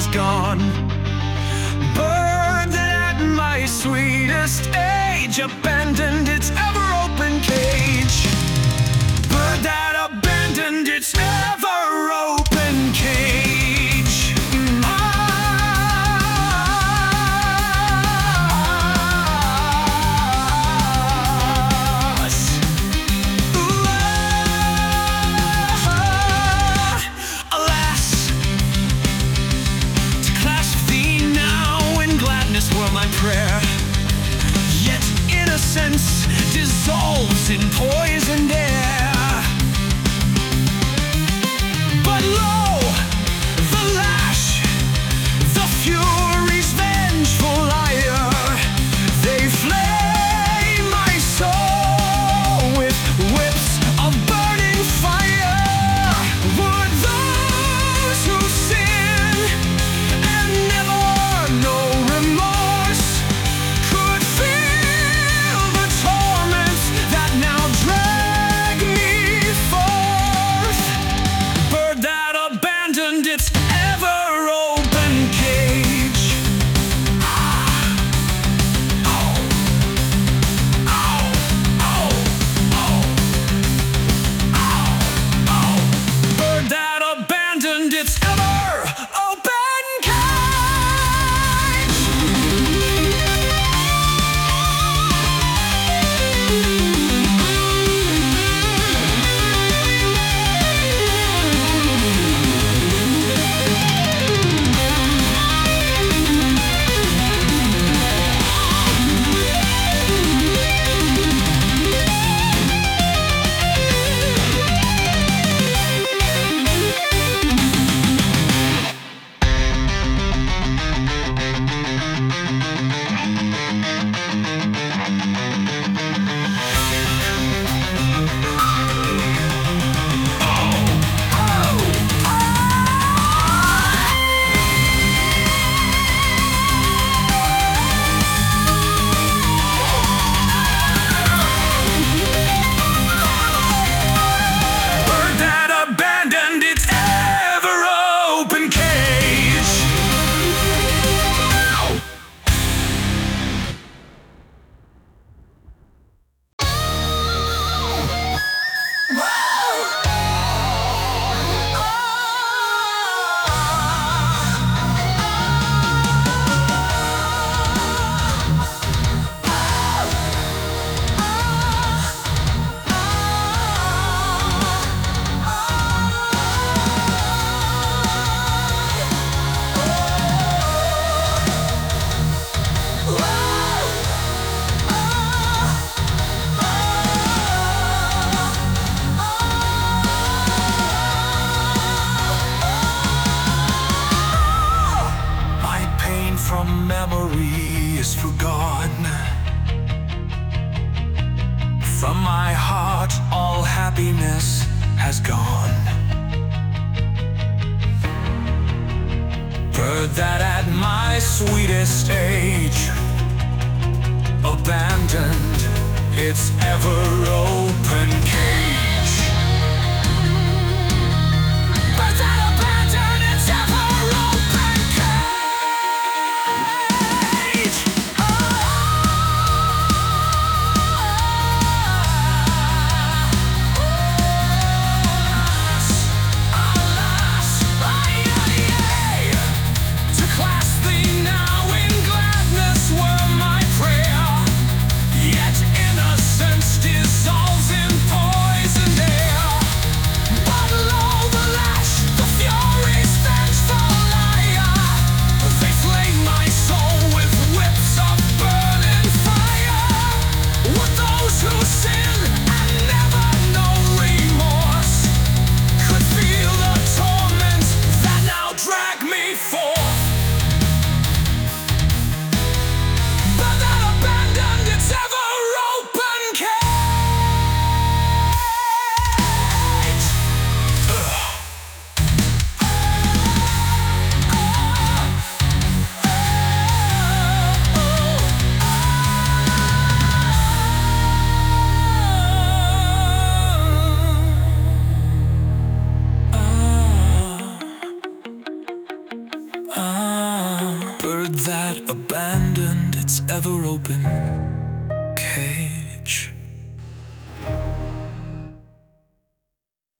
gone. Bird that at my sweetest age abandoned its ever-open cage. Bird that abandoned its ever-open cage. Alas, to clasp thee now in gladness were my prayer, yet innocence dissolves in poisoned air. But lo, the lash, the fury's vengeful ire, they flay my soul with whips of burning fire. Would those who sin and never know remorse could feel the torments that now drag me forth. Bird that abandoned its ever-open cage. Bird that abandoned its ever-open cage. Bird that abandoned its ever-open cage. My pain from memory is forgone. From my heart all happiness has gone. Bird that at my sweetest age abandoned its ever-open cage. Bird that abandoned its ever-open cage. Alas, to clasp thee now in gladness were my prayer, yet innocence dissolves in poison. bird that abandoned its ever open cage.